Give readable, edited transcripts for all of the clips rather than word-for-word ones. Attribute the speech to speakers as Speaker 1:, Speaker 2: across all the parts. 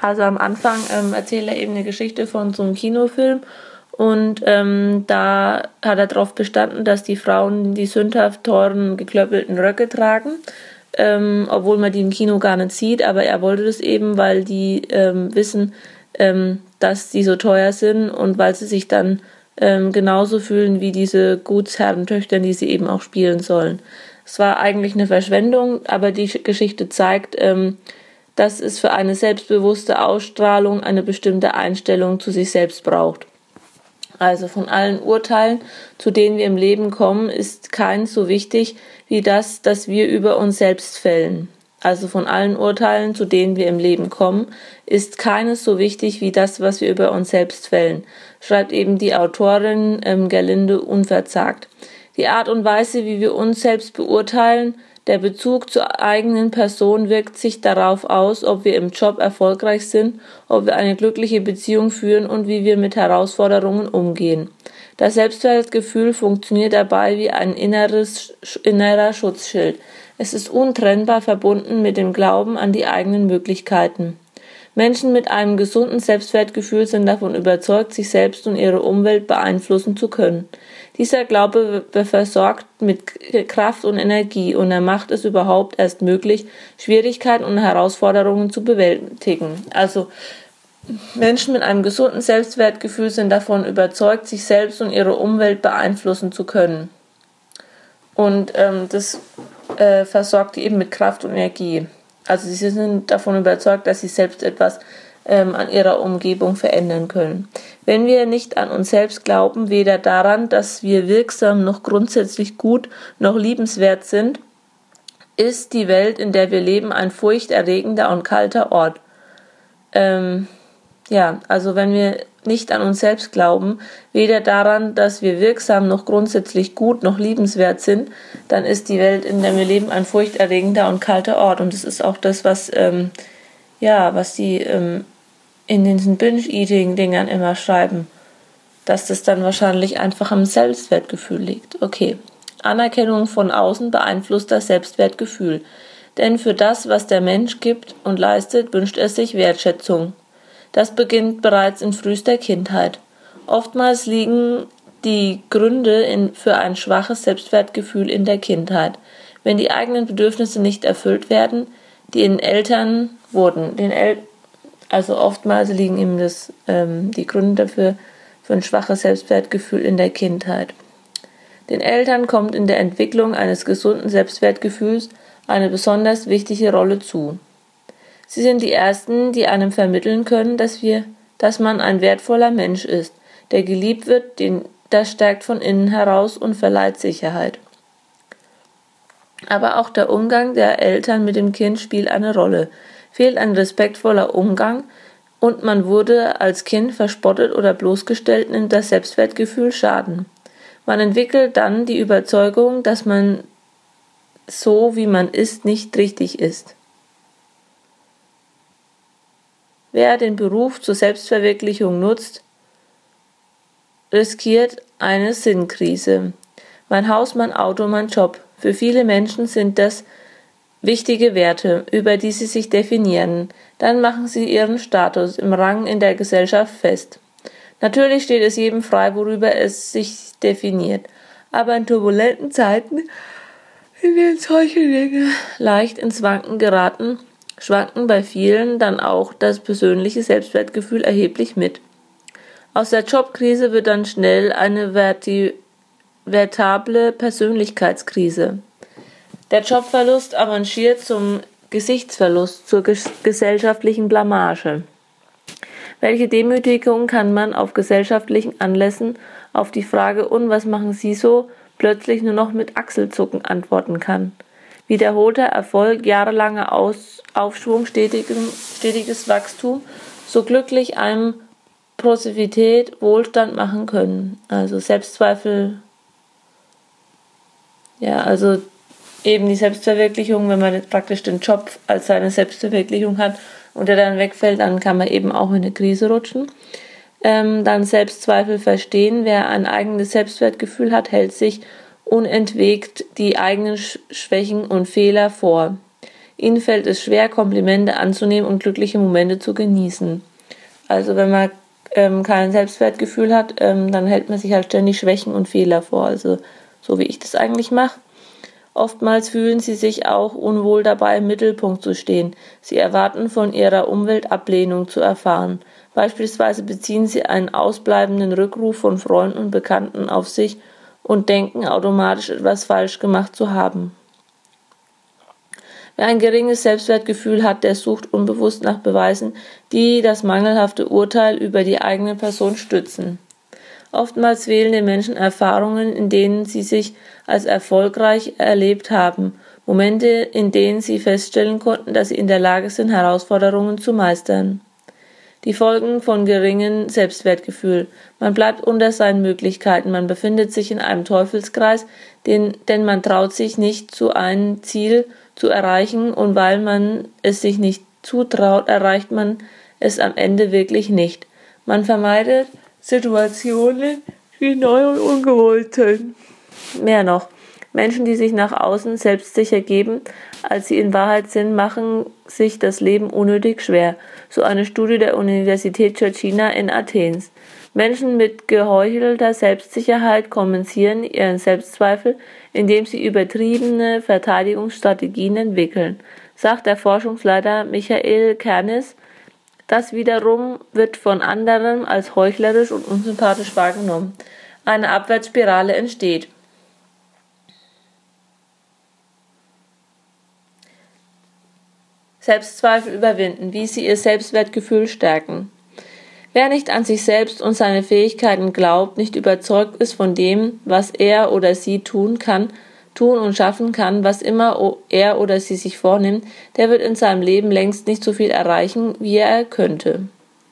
Speaker 1: Also am Anfang erzählt er eben eine Geschichte von so einem Kinofilm und da hat er darauf bestanden, dass die Frauen die sündhaft teuren, geklöppelten Röcke tragen, obwohl man die im Kino gar nicht sieht, aber er wollte das eben, weil die wissen, dass die so teuer sind und weil sie sich dann genauso fühlen wie diese Gutsherrentöchter, die sie eben auch spielen sollen. Es war eigentlich eine Verschwendung, aber die Geschichte zeigt, dass es für eine selbstbewusste Ausstrahlung eine bestimmte Einstellung zu sich selbst braucht. Also von allen Urteilen, zu denen wir im Leben kommen, ist keins so wichtig wie das wir über uns selbst fällen. Also von allen Urteilen, zu denen wir im Leben kommen, ist keines so wichtig wie das, was wir über uns selbst fällen, schreibt eben die Autorin Gerlinde Unverzagt. Die Art und Weise, wie wir uns selbst beurteilen, der Bezug zur eigenen Person wirkt sich darauf aus, ob wir im Job erfolgreich sind, ob wir eine glückliche Beziehung führen und wie wir mit Herausforderungen umgehen. Das Selbstwertgefühl funktioniert dabei wie ein innerer Schutzschild. Es ist untrennbar verbunden mit dem Glauben an die eigenen Möglichkeiten. Menschen mit einem gesunden Selbstwertgefühl sind davon überzeugt, sich selbst und ihre Umwelt beeinflussen zu können. Dieser Glaube versorgt mit Kraft und Energie und er macht es überhaupt erst möglich, Schwierigkeiten und Herausforderungen zu bewältigen. Also Menschen mit einem gesunden Selbstwertgefühl sind davon überzeugt, sich selbst und ihre Umwelt beeinflussen zu können. Und das versorgt die eben mit Kraft und Energie. Also sie sind davon überzeugt, dass sie selbst etwas an ihrer Umgebung verändern können. Wenn wir nicht an uns selbst glauben, weder daran, dass wir wirksam noch grundsätzlich gut noch liebenswert sind, ist die Welt, in der wir leben, ein furchterregender und kalter Ort. Also wenn wir nicht an uns selbst glauben, weder daran, dass wir wirksam noch grundsätzlich gut noch liebenswert sind, dann ist die Welt, in der wir leben, ein furchterregender und kalter Ort. Und das ist auch das, was die in diesen Binge-Eating-Dingern immer schreiben, dass das dann wahrscheinlich einfach am Selbstwertgefühl liegt. Okay, Anerkennung von außen beeinflusst das Selbstwertgefühl, denn für das, was der Mensch gibt und leistet, wünscht er sich Wertschätzung. Das beginnt bereits in frühester Kindheit. Oftmals liegen die Gründe für ein schwaches Selbstwertgefühl in der Kindheit. Wenn die eigenen Bedürfnisse nicht erfüllt werden, die in Eltern wurden, also oftmals liegen eben die Gründe dafür für ein schwaches Selbstwertgefühl in der Kindheit. Den Eltern kommt in der Entwicklung eines gesunden Selbstwertgefühls eine besonders wichtige Rolle zu. Sie sind die Ersten, die einem vermitteln können, dass man ein wertvoller Mensch ist, der geliebt wird, das stärkt von innen heraus und verleiht Sicherheit. Aber auch der Umgang der Eltern mit dem Kind spielt eine Rolle. Fehlt ein respektvoller Umgang und man wurde als Kind verspottet oder bloßgestellt, nimmt das Selbstwertgefühl Schaden. Man entwickelt dann die Überzeugung, dass man so, wie man ist, nicht richtig ist. Wer den Beruf zur Selbstverwirklichung nutzt, riskiert eine Sinnkrise. Mein Haus, mein Auto, mein Job. Für viele Menschen sind das wichtige Werte, über die sie sich definieren. Dann machen sie ihren Status im Rang in der Gesellschaft fest. Natürlich steht es jedem frei, worüber es sich definiert. Aber in turbulenten Zeiten, in denen solche Dinge leicht ins Wanken geraten, schwanken bei vielen dann auch das persönliche Selbstwertgefühl erheblich mit. Aus der Jobkrise wird dann schnell eine vertable Persönlichkeitskrise. Der Jobverlust avanciert zum Gesichtsverlust, zur gesellschaftlichen Blamage. Welche Demütigung kann man auf gesellschaftlichen Anlässen auf die Frage „Und was machen Sie so?" plötzlich nur noch mit Achselzucken antworten kann. Wiederholter Erfolg, jahrelanger Aufschwung, stetiges Wachstum, so glücklich einem Prosperität, Wohlstand machen können. Also Selbstzweifel, also eben die Selbstverwirklichung, wenn man jetzt praktisch den Job als seine Selbstverwirklichung hat und der dann wegfällt, dann kann man eben auch in eine Krise rutschen. Dann Selbstzweifel verstehen. Wer ein eigenes Selbstwertgefühl hat, hält sich unentwegt die eigenen Schwächen und Fehler vor. Ihnen fällt es schwer, Komplimente anzunehmen und glückliche Momente zu genießen. Also wenn man kein Selbstwertgefühl hat, dann hält man sich halt ständig Schwächen und Fehler vor. Also so wie ich das eigentlich mache. Oftmals fühlen sie sich auch unwohl dabei, im Mittelpunkt zu stehen. Sie erwarten von ihrer Umwelt Ablehnung zu erfahren. Beispielsweise beziehen sie einen ausbleibenden Rückruf von Freunden und Bekannten auf sich und denken automatisch etwas falsch gemacht zu haben. Wer ein geringes Selbstwertgefühl hat, der sucht unbewusst nach Beweisen, die das mangelhafte Urteil über die eigene Person stützen. Oftmals wählen die Menschen Erfahrungen, in denen sie sich als erfolgreich erlebt haben, Momente, in denen sie feststellen konnten, dass sie in der Lage sind, Herausforderungen zu meistern. Die Folgen von geringem Selbstwertgefühl. Man bleibt unter seinen Möglichkeiten, man befindet sich in einem Teufelskreis, denn man traut sich nicht, zu einem Ziel zu erreichen, und weil man es sich nicht zutraut, erreicht man es am Ende wirklich nicht. Man vermeidet Situationen, die neu und ungewollt sind. Mehr noch, Menschen, die sich nach außen selbstsicher geben, als sie in Wahrheit sind, machen sich das Leben unnötig schwer. So eine Studie der Universität Cecina in Athen. Menschen mit geheuchelter Selbstsicherheit kompensieren ihren Selbstzweifel, indem sie übertriebene Verteidigungsstrategien entwickeln, sagt der Forschungsleiter Michael Kernes. Das wiederum wird von anderen als heuchlerisch und unsympathisch wahrgenommen. Eine Abwärtsspirale entsteht. Selbstzweifel überwinden, wie sie ihr Selbstwertgefühl stärken. Wer nicht an sich selbst und seine Fähigkeiten glaubt, nicht überzeugt ist von dem, was er oder sie tun und schaffen kann, was immer er oder sie sich vornimmt, der wird in seinem Leben längst nicht so viel erreichen, wie er könnte.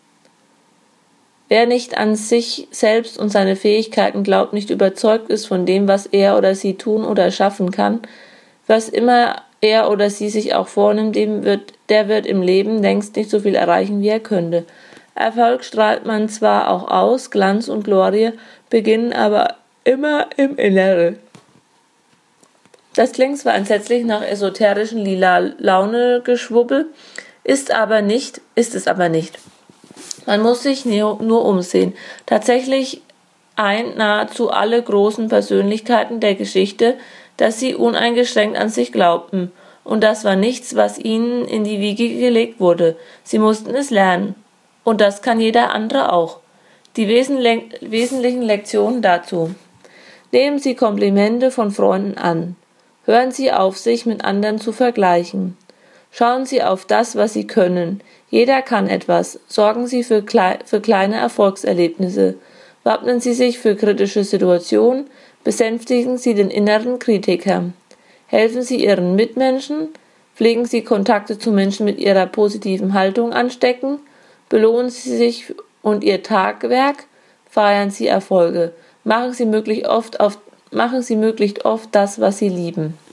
Speaker 1: Wer nicht an sich selbst und seine Fähigkeiten glaubt, nicht überzeugt ist von dem, was er oder sie tun oder schaffen kann, was immer er oder sie sich auch vornimmt, der wird im Leben längst nicht so viel erreichen, wie er könnte. Erfolg strahlt man zwar auch aus, Glanz und Glorie beginnen aber immer im Inneren. Das klingt zwar entsetzlich nach esoterischen Lila-Laune-Geschwubbel, ist es aber nicht. Man muss sich nur umsehen. Tatsächlich nahezu alle großen Persönlichkeiten der Geschichte, dass sie uneingeschränkt an sich glaubten. Und das war nichts, was ihnen in die Wiege gelegt wurde. Sie mussten es lernen. Und das kann jeder andere auch. Die wesentlichen Lektionen dazu. Nehmen Sie Komplimente von Freunden an. Hören Sie auf, sich mit anderen zu vergleichen. Schauen Sie auf das, was Sie können. Jeder kann etwas. Sorgen Sie für kleine Erfolgserlebnisse. Wappnen Sie sich für kritische Situationen. Besänftigen Sie den inneren Kritiker. Helfen Sie Ihren Mitmenschen. Pflegen Sie Kontakte zu Menschen mit ihrer positiven Haltung anstecken. Belohnen Sie sich und Ihr Tagwerk. Feiern Sie Erfolge. Machen Sie möglichst oft das, was Sie lieben.